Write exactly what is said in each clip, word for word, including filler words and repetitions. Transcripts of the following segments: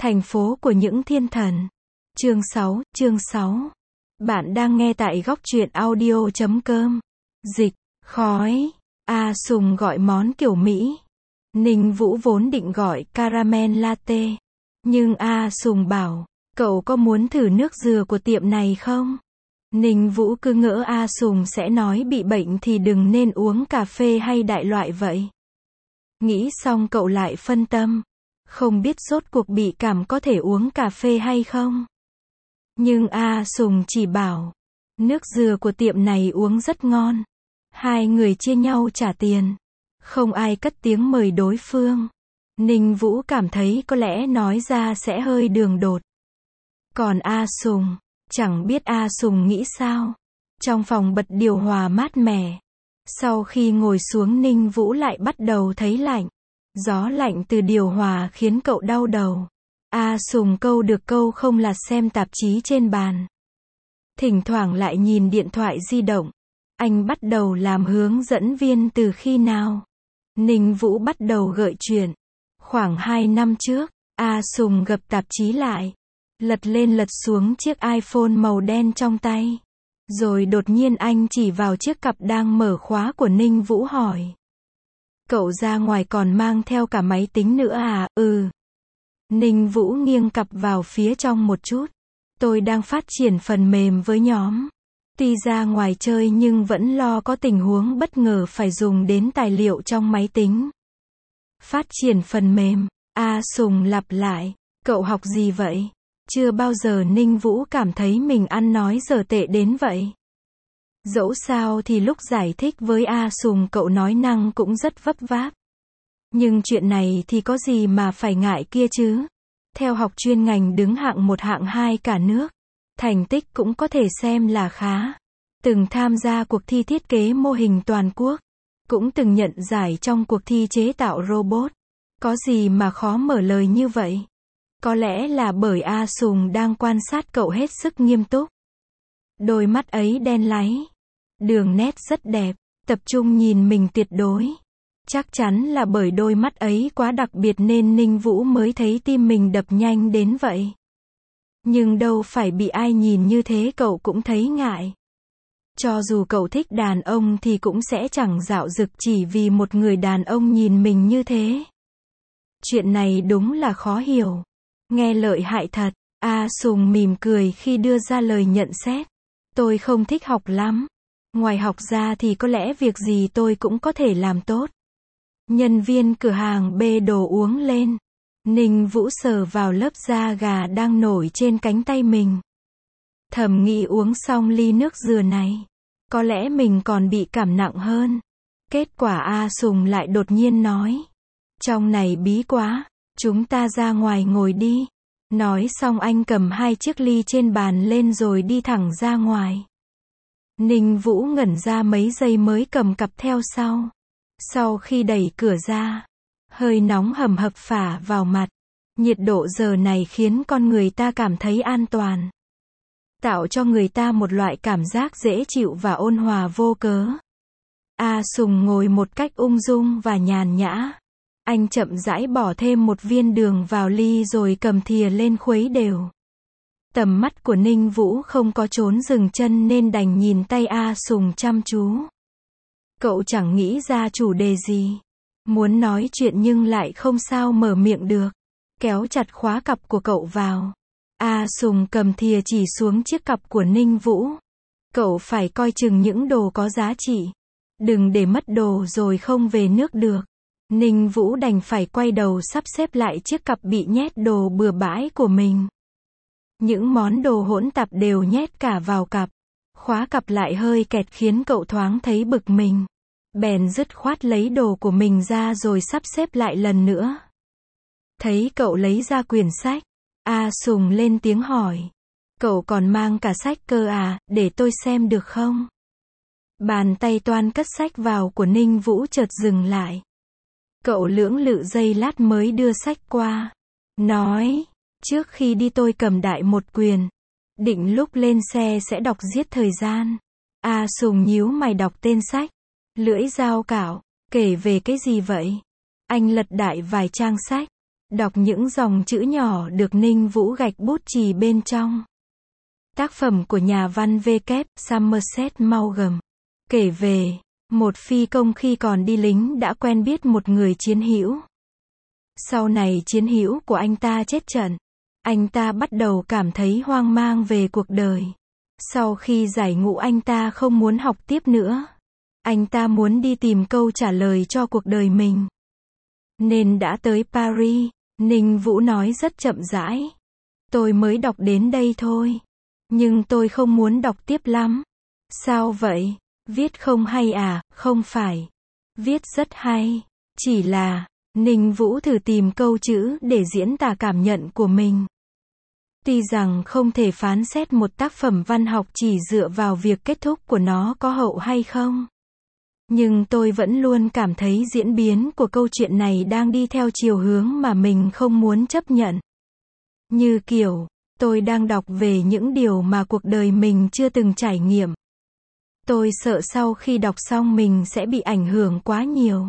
Thành phố của những thiên thần. Chương sáu, chương sáu. Bạn đang nghe tại góc truyện audio chấm com. Dịch, khói. A Sùng gọi món kiểu Mỹ. Ninh Vũ vốn định gọi caramel latte. Nhưng A Sùng bảo, cậu có muốn thử nước dừa của tiệm này không? Ninh Vũ cứ ngỡ A Sùng sẽ nói bị bệnh thì đừng nên uống cà phê hay đại loại vậy. Nghĩ xong cậu lại phân tâm. Không biết rốt cuộc bị cảm có thể uống cà phê hay không? Nhưng A Sùng chỉ bảo, nước dừa của tiệm này uống rất ngon. Hai người chia nhau trả tiền. Không ai cất tiếng mời đối phương. Ninh Vũ cảm thấy có lẽ nói ra sẽ hơi đường đột. Còn A Sùng, chẳng biết A Sùng nghĩ sao. Trong phòng bật điều hòa mát mẻ. Sau khi ngồi xuống Ninh Vũ lại bắt đầu thấy lạnh. Gió lạnh từ điều hòa khiến cậu đau đầu. A Sùng câu được câu không là xem tạp chí trên bàn. Thỉnh thoảng lại nhìn điện thoại di động. Anh bắt đầu làm hướng dẫn viên từ khi nào? Ninh Vũ bắt đầu gợi chuyện. Khoảng hai năm trước, A Sùng gập tạp chí lại. Lật lên lật xuống chiếc iPhone màu đen trong tay. Rồi đột nhiên anh chỉ vào chiếc cặp đang mở khóa của Ninh Vũ hỏi. Cậu ra ngoài còn mang theo cả máy tính nữa à? Ừ. Ninh Vũ nghiêng cặp vào phía trong một chút. Tôi đang phát triển phần mềm với nhóm. Tuy ra ngoài chơi nhưng vẫn lo có tình huống bất ngờ phải dùng đến tài liệu trong máy tính. Phát triển phần mềm. A Sùng lặp lại. Cậu học gì vậy? Chưa bao giờ Ninh Vũ cảm thấy mình ăn nói dở tệ đến vậy. Dẫu sao thì lúc giải thích với A Sùng cậu nói năng cũng rất vấp váp. Nhưng chuyện này thì có gì mà phải ngại kia chứ. Theo học chuyên ngành đứng hạng một hạng hai cả nước. Thành tích cũng có thể xem là khá. Từng tham gia cuộc thi thiết kế mô hình toàn quốc. Cũng từng nhận giải trong cuộc thi chế tạo robot. Có gì mà khó mở lời như vậy? Có lẽ là bởi A Sùng đang quan sát cậu hết sức nghiêm túc. Đôi mắt ấy đen láy. Đường nét rất đẹp, tập trung nhìn mình tuyệt đối. Chắc chắn là bởi đôi mắt ấy quá đặc biệt nên Ninh Vũ mới thấy tim mình đập nhanh đến vậy. Nhưng đâu phải bị ai nhìn như thế cậu cũng thấy ngại. Cho dù cậu thích đàn ông thì cũng sẽ chẳng dạo dực chỉ vì một người đàn ông nhìn mình như thế. Chuyện này đúng là khó hiểu. Nghe lợi hại thật. A Sùng mỉm cười khi đưa ra lời nhận xét. Tôi không thích học lắm. Ngoài học ra thì có lẽ việc gì tôi cũng có thể làm tốt. Nhân viên cửa hàng bê đồ uống lên. Ninh Vũ sờ vào lớp da gà đang nổi trên cánh tay mình. Thầm nghĩ uống xong ly nước dừa này. Có lẽ mình còn bị cảm nặng hơn. Kết quả A Sùng lại đột nhiên nói. Trong này bí quá. Chúng ta ra ngoài ngồi đi. Nói xong anh cầm hai chiếc ly trên bàn lên rồi đi thẳng ra ngoài. Ninh Vũ ngẩn ra mấy giây mới cầm cặp theo sau. Sau khi đẩy cửa ra, hơi nóng hầm hập phả vào mặt. Nhiệt độ giờ này khiến con người ta cảm thấy an toàn. Tạo cho người ta một loại cảm giác dễ chịu và ôn hòa vô cớ. A Sùng ngồi một cách ung dung và nhàn nhã. Anh chậm rãi bỏ thêm một viên đường vào ly rồi cầm thìa lên khuấy đều. Tầm mắt của Ninh Vũ không có trốn dừng chân nên đành nhìn tay A Sùng chăm chú. Cậu chẳng nghĩ ra chủ đề gì. Muốn nói chuyện nhưng lại không sao mở miệng được. Kéo chặt khóa cặp của cậu vào. A Sùng cầm thìa chỉ xuống chiếc cặp của Ninh Vũ. Cậu phải coi chừng những đồ có giá trị. Đừng để mất đồ rồi không về nước được. Ninh Vũ đành phải quay đầu sắp xếp lại chiếc cặp bị nhét đồ bừa bãi của mình. Những món đồ hỗn tạp đều nhét cả vào cặp. Khóa cặp lại hơi kẹt khiến cậu thoáng thấy bực mình. Bèn dứt khoát lấy đồ của mình ra rồi sắp xếp lại lần nữa. Thấy cậu lấy ra quyển sách. A Sùng lên tiếng hỏi. Cậu còn mang cả sách cơ à, để tôi xem được không? Bàn tay toan cất sách vào của Ninh Vũ chợt dừng lại. Cậu lưỡng lự giây lát mới đưa sách qua. Nói, trước khi đi tôi cầm đại một quyển. Định lúc lên xe sẽ đọc giết thời gian. A Sùng nhíu mày đọc tên sách. Lưỡi dao cạo, kể về cái gì vậy? Anh lật đại vài trang sách. Đọc những dòng chữ nhỏ được Ninh Vũ gạch bút chì bên trong. Tác phẩm của nhà văn V K Somerset Maugham, kể về một phi công khi còn đi lính đã quen biết một người chiến hữu. Sau này chiến hữu của anh ta chết trận. Anh ta bắt đầu cảm thấy hoang mang về cuộc đời. Sau khi giải ngũ anh ta không muốn học tiếp nữa. Anh ta muốn đi tìm câu trả lời cho cuộc đời mình. Nên đã tới Paris. Ninh Vũ nói rất chậm rãi. Tôi mới đọc đến đây thôi. Nhưng tôi không muốn đọc tiếp lắm. Sao vậy? Viết không hay à? Không phải. Viết rất hay. Chỉ là, Ninh Vũ thử tìm câu chữ để diễn tả cảm nhận của mình. Tuy rằng không thể phán xét một tác phẩm văn học chỉ dựa vào việc kết thúc của nó có hậu hay không. Nhưng tôi vẫn luôn cảm thấy diễn biến của câu chuyện này đang đi theo chiều hướng mà mình không muốn chấp nhận. Như kiểu, tôi đang đọc về những điều mà cuộc đời mình chưa từng trải nghiệm. Tôi sợ sau khi đọc xong mình sẽ bị ảnh hưởng quá nhiều.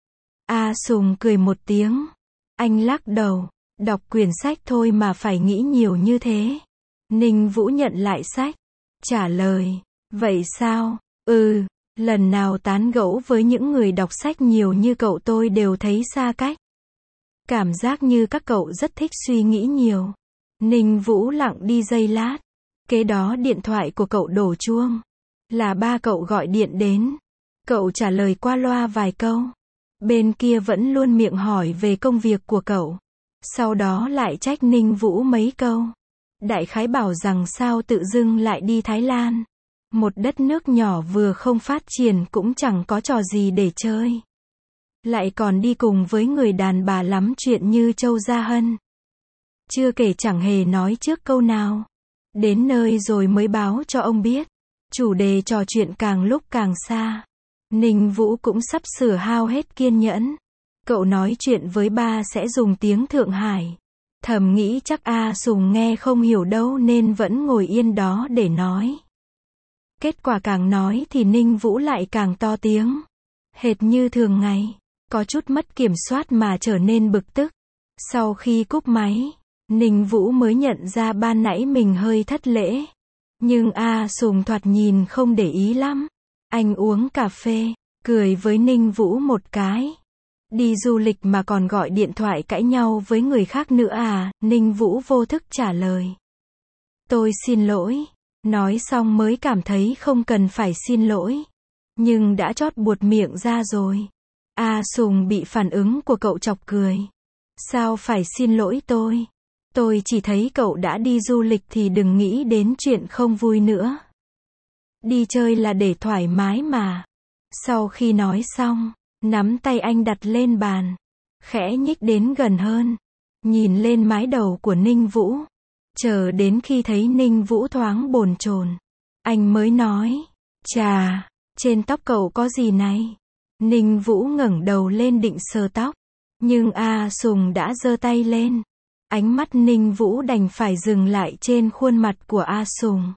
A Sùng cười một tiếng. Anh lắc đầu. Đọc quyển sách thôi mà phải nghĩ nhiều như thế. Ninh Vũ nhận lại sách. Trả lời. Vậy sao? Ừ, lần nào tán gẫu với những người đọc sách nhiều như cậu tôi đều thấy xa cách. Cảm giác như các cậu rất thích suy nghĩ nhiều. Ninh Vũ lặng đi giây lát. Kế đó điện thoại của cậu đổ chuông. Là ba cậu gọi điện đến. Cậu trả lời qua loa vài câu. Bên kia vẫn luôn miệng hỏi về công việc của cậu. Sau đó lại trách Ninh Vũ mấy câu. Đại khái bảo rằng sao tự dưng lại đi Thái Lan. Một đất nước nhỏ vừa không phát triển cũng chẳng có trò gì để chơi. Lại còn đi cùng với người đàn bà lắm chuyện như Châu Gia Hân. Chưa kể chẳng hề nói trước câu nào. Đến nơi rồi mới báo cho ông biết. Chủ đề trò chuyện càng lúc càng xa. Ninh Vũ cũng sắp sửa hao hết kiên nhẫn. Cậu nói chuyện với ba sẽ dùng tiếng Thượng Hải. Thầm nghĩ chắc A Sùng nghe không hiểu đâu nên vẫn ngồi yên đó để nói. Kết quả càng nói thì Ninh Vũ lại càng to tiếng. Hệt như thường ngày. Có chút mất kiểm soát mà trở nên bực tức. Sau khi cúp máy, Ninh Vũ mới nhận ra ban nãy mình hơi thất lễ. Nhưng A Sùng thoạt nhìn không để ý lắm. Anh uống cà phê, cười với Ninh Vũ một cái. Đi du lịch mà còn gọi điện thoại cãi nhau với người khác nữa à? Ninh Vũ vô thức trả lời. Tôi xin lỗi. Nói xong mới cảm thấy không cần phải xin lỗi. Nhưng đã chót buột miệng ra rồi. A Sùng bị phản ứng của cậu chọc cười. Sao phải xin lỗi tôi? Tôi chỉ thấy cậu đã đi du lịch thì đừng nghĩ đến chuyện không vui nữa. Đi chơi là để thoải mái mà. Sau khi nói xong, nắm tay anh đặt lên bàn. Khẽ nhích đến gần hơn. Nhìn lên mái đầu của Ninh Vũ. Chờ đến khi thấy Ninh Vũ thoáng bồn chồn. Anh mới nói. Chà, trên tóc cậu có gì này? Ninh Vũ ngẩng đầu lên định sờ tóc. Nhưng A Sùng đã giơ tay lên. Ánh mắt Ninh Vũ đành phải dừng lại trên khuôn mặt của A Sùng.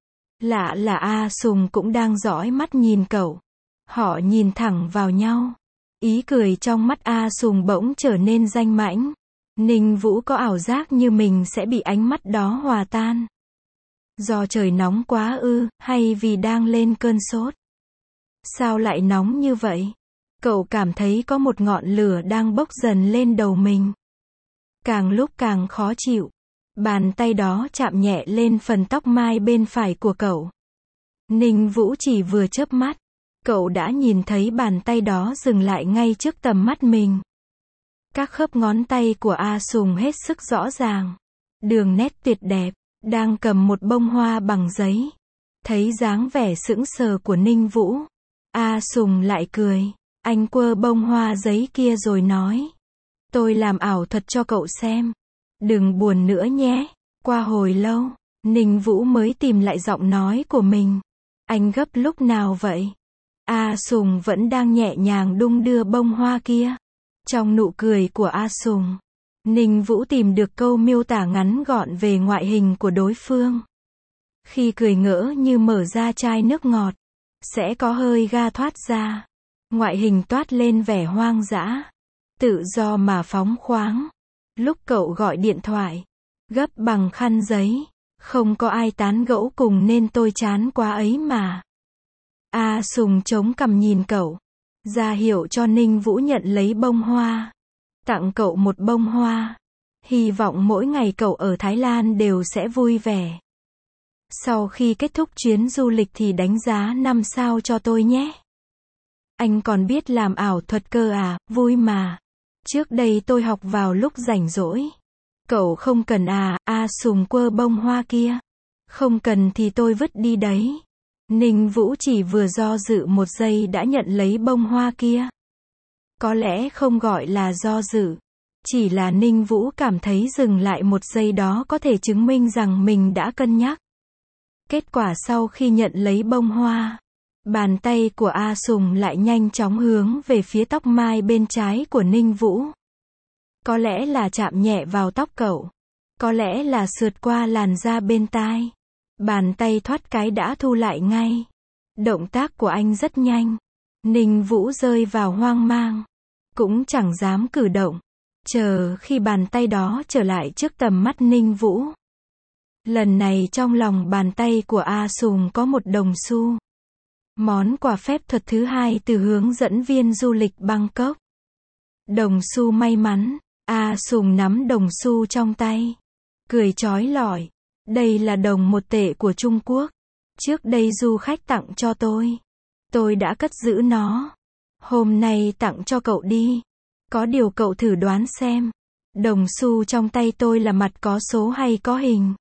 Lạ là A Sùng cũng đang dõi mắt nhìn cậu. Họ nhìn thẳng vào nhau. Ý cười trong mắt A Sùng bỗng trở nên danh mãnh. Ninh Vũ có ảo giác như mình sẽ bị ánh mắt đó hòa tan. Do trời nóng quá ư, hay vì đang lên cơn sốt? Sao lại nóng như vậy? Cậu cảm thấy có một ngọn lửa đang bốc dần lên đầu mình. Càng lúc càng khó chịu. Bàn tay đó chạm nhẹ lên phần tóc mai bên phải của cậu. Ninh Vũ chỉ vừa chớp mắt. Cậu đã nhìn thấy bàn tay đó dừng lại ngay trước tầm mắt mình. Các khớp ngón tay của A Sùng hết sức rõ ràng. Đường nét tuyệt đẹp. Đang cầm một bông hoa bằng giấy. Thấy dáng vẻ sững sờ của Ninh Vũ. A Sùng lại cười. Anh quơ bông hoa giấy kia rồi nói. Tôi làm ảo thuật cho cậu xem. Đừng buồn nữa nhé. Qua hồi lâu, Ninh Vũ mới tìm lại giọng nói của mình. Anh gấp lúc nào vậy? A Sùng vẫn đang nhẹ nhàng đung đưa bông hoa kia. Trong nụ cười của A Sùng, Ninh Vũ tìm được câu miêu tả ngắn gọn về ngoại hình của đối phương. Khi cười ngỡ như mở ra chai nước ngọt, sẽ có hơi ga thoát ra. Ngoại hình toát lên vẻ hoang dã, tự do mà phóng khoáng. Lúc cậu gọi điện thoại, gấp bằng khăn giấy, không có ai tán gẫu cùng nên tôi chán quá ấy mà. A Sùng chống cằm nhìn cậu, ra hiệu cho Ninh Vũ nhận lấy bông hoa. Tặng cậu một bông hoa. Hy vọng mỗi ngày cậu ở Thái Lan đều sẽ vui vẻ. Sau khi kết thúc chuyến du lịch thì đánh giá năm sao cho tôi nhé. Anh còn biết làm ảo thuật cơ à, vui mà. Trước đây tôi học vào lúc rảnh rỗi. Cậu không cần à, A Sùng quơ bông hoa kia. Không cần thì tôi vứt đi đấy. Ninh Vũ chỉ vừa do dự một giây đã nhận lấy bông hoa kia. Có lẽ không gọi là do dự. Chỉ là Ninh Vũ cảm thấy dừng lại một giây đó có thể chứng minh rằng mình đã cân nhắc. Kết quả sau khi nhận lấy bông hoa, bàn tay của A Sùng lại nhanh chóng hướng về phía tóc mai bên trái của Ninh Vũ. Có lẽ là chạm nhẹ vào tóc cậu. Có lẽ là sượt qua làn da bên tai. Bàn tay thoát cái đã thu lại ngay. Động tác của anh rất nhanh. Ninh Vũ rơi vào hoang mang. Cũng chẳng dám cử động. Chờ khi bàn tay đó trở lại trước tầm mắt Ninh Vũ. Lần này trong lòng bàn tay của A Sùng có một đồng xu. Món quà phép thuật thứ hai từ hướng dẫn viên du lịch Bangkok. Đồng xu may mắn. A Sùng nắm đồng xu trong tay. Cười chói lọi. Đây là đồng một tệ của Trung Quốc. Trước đây du khách tặng cho tôi. Tôi đã cất giữ nó. Hôm nay tặng cho cậu đi. Có điều cậu thử đoán xem. Đồng xu trong tay tôi là mặt có số hay có hình.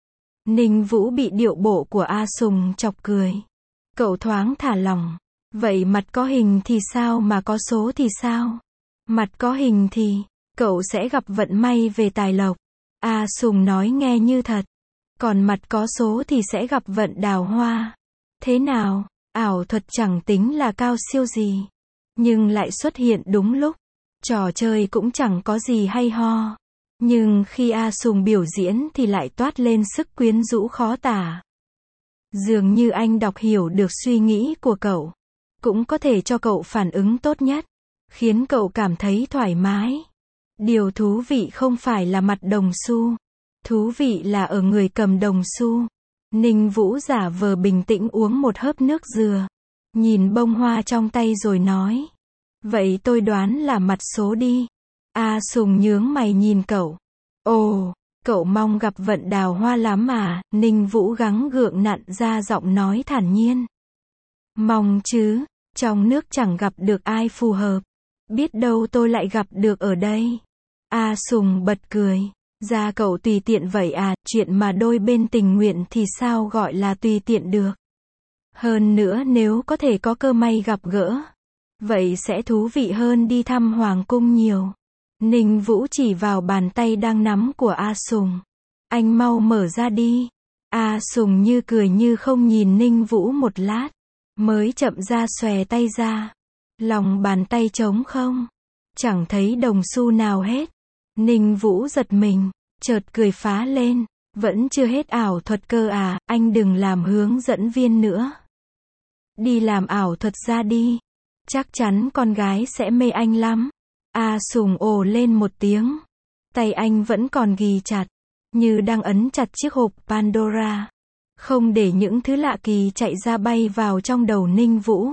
Ninh Vũ bị điệu bộ của A Sùng chọc cười. Cậu thoáng thả lỏng. Vậy mặt có hình thì sao mà có số thì sao? Mặt có hình thì, cậu sẽ gặp vận may về tài lộc. A Sùng nói nghe như thật. Còn mặt có số thì sẽ gặp vận đào hoa. Thế nào, ảo thuật chẳng tính là cao siêu gì. Nhưng lại xuất hiện đúng lúc. Trò chơi cũng chẳng có gì hay ho. Nhưng khi A Sùng biểu diễn thì lại toát lên sức quyến rũ khó tả. Dường như anh đọc hiểu được suy nghĩ của cậu. Cũng có thể cho cậu phản ứng tốt nhất. Khiến cậu cảm thấy thoải mái. Điều thú vị không phải là mặt đồng xu. Thú vị là ở người cầm đồng xu. Ninh Vũ giả vờ bình tĩnh uống một hớp nước dừa. Nhìn bông hoa trong tay rồi nói. Vậy tôi đoán là mặt số đi. A Sùng nhướng mày nhìn cậu. Ồ, cậu mong gặp vận đào hoa lắm à? Ninh Vũ gắng gượng nặn ra giọng nói thản nhiên. Mong chứ, trong nước chẳng gặp được ai phù hợp. Biết đâu tôi lại gặp được ở đây. A Sùng bật cười. Ra cậu tùy tiện vậy à, chuyện mà đôi bên tình nguyện thì sao gọi là tùy tiện được. Hơn nữa nếu có thể có cơ may gặp gỡ. Vậy sẽ thú vị hơn đi thăm Hoàng cung nhiều. Ninh Vũ chỉ vào bàn tay đang nắm của A Sùng. Anh mau mở ra đi. A Sùng như cười như không nhìn Ninh Vũ một lát. Mới chậm ra xòe tay ra. Lòng bàn tay trống không. Chẳng thấy đồng xu nào hết. Ninh Vũ giật mình. Chợt cười phá lên. Vẫn chưa hết ảo thuật cơ à, anh đừng làm hướng dẫn viên nữa. Đi làm ảo thuật ra đi. Chắc chắn con gái sẽ mê anh lắm. A Sùng ồ lên một tiếng. Tay anh vẫn còn ghì chặt. Như đang ấn chặt chiếc hộp Pandora. Không để những thứ lạ kỳ chạy ra bay vào trong đầu Ninh Vũ.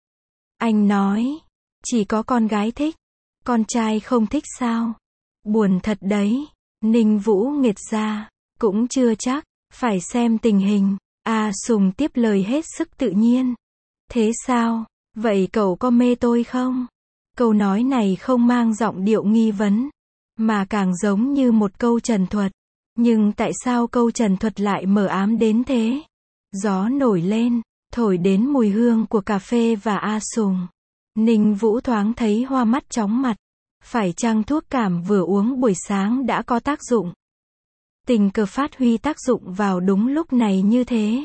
Anh nói. Chỉ có con gái thích. Con trai không thích sao? Buồn thật đấy. Ninh Vũ nghệt ra. Cũng chưa chắc. Phải xem tình hình. A Sùng tiếp lời hết sức tự nhiên. Thế sao? Vậy cậu có mê tôi không? Câu nói này không mang giọng điệu nghi vấn. Mà càng giống như một câu trần thuật. Nhưng tại sao câu trần thuật lại mờ ám đến thế? Gió nổi lên. Thổi đến mùi hương của cà phê và A Sùng. Ninh Vũ thoáng thấy hoa mắt chóng mặt. Phải chăng thuốc cảm vừa uống buổi sáng đã có tác dụng? Tình cờ phát huy tác dụng vào đúng lúc này như thế.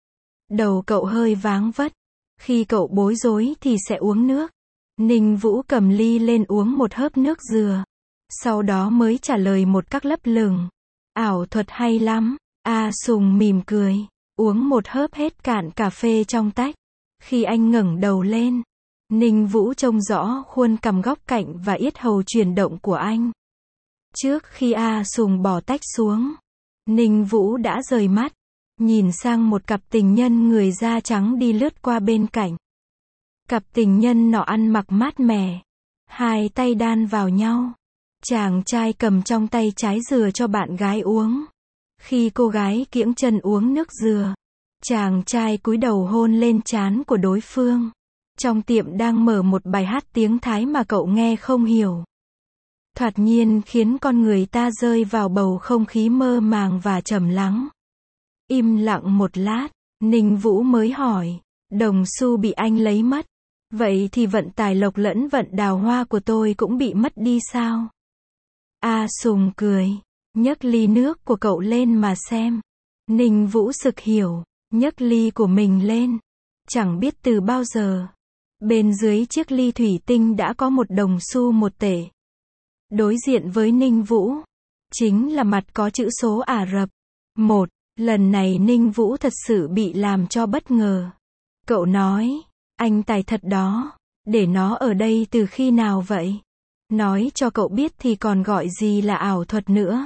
Đầu cậu hơi váng vất. Khi cậu bối rối thì sẽ uống nước. Ninh Vũ cầm ly lên uống một hớp nước dừa. Sau đó mới trả lời một cách lấp lửng. Ảo thuật hay lắm. A Sùng mỉm cười. Uống một hớp hết cạn cà phê trong tách. Khi anh ngẩng đầu lên. Ninh Vũ trông rõ khuôn cằm góc cạnh và yết hầu chuyển động của anh. Trước khi A Sùng bỏ tách xuống, Ninh Vũ đã rời mắt, nhìn sang một cặp tình nhân người da trắng đi lướt qua bên cạnh. Cặp tình nhân nọ ăn mặc mát mẻ, hai tay đan vào nhau. Chàng trai cầm trong tay trái dừa cho bạn gái uống. Khi cô gái kiễng chân uống nước dừa, chàng trai cúi đầu hôn lên trán của đối phương. Trong tiệm đang mở một bài hát tiếng Thái mà cậu nghe không hiểu. Thoạt nhiên khiến con người ta rơi vào bầu không khí mơ màng và trầm lắng. Im lặng một lát, Ninh Vũ mới hỏi, đồng xu bị anh lấy mất. Vậy thì vận tài lộc lẫn vận đào hoa của tôi cũng bị mất đi sao? A Sùng cười, nhấc ly nước của cậu lên mà xem. Ninh Vũ sực hiểu, nhấc ly của mình lên. Chẳng biết từ bao giờ, bên dưới chiếc ly thủy tinh đã có một đồng xu một tể. Đối diện với Ninh Vũ, chính là mặt có chữ số Ả Rập. Một, lần này Ninh Vũ thật sự bị làm cho bất ngờ. Cậu nói, anh tài thật đó, để nó ở đây từ khi nào vậy? Nói cho cậu biết thì còn gọi gì là ảo thuật nữa.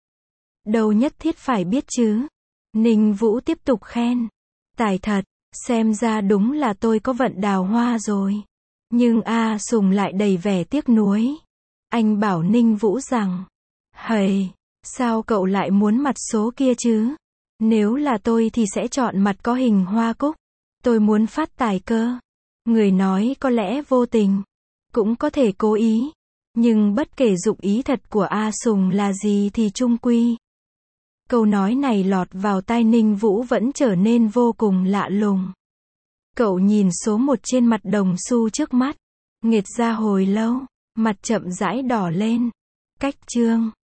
Đâu nhất thiết phải biết chứ. Ninh Vũ tiếp tục khen. Tài thật, xem ra đúng là tôi có vận đào hoa rồi. Nhưng A Sùng lại đầy vẻ tiếc nuối. Anh bảo Ninh Vũ rằng, hầy, sao cậu lại muốn mặt số kia chứ? Nếu là tôi thì sẽ chọn mặt có hình hoa cúc. Tôi muốn phát tài cơ. Người nói có lẽ vô tình, cũng có thể cố ý. Nhưng bất kể dụng ý thật của A Sùng là gì thì chung quy. Câu nói này lọt vào tai Ninh Vũ vẫn trở nên vô cùng lạ lùng. Cậu nhìn số một trên mặt đồng xu trước mắt, nghệt ra hồi lâu, mặt chậm rãi đỏ lên. Cách chương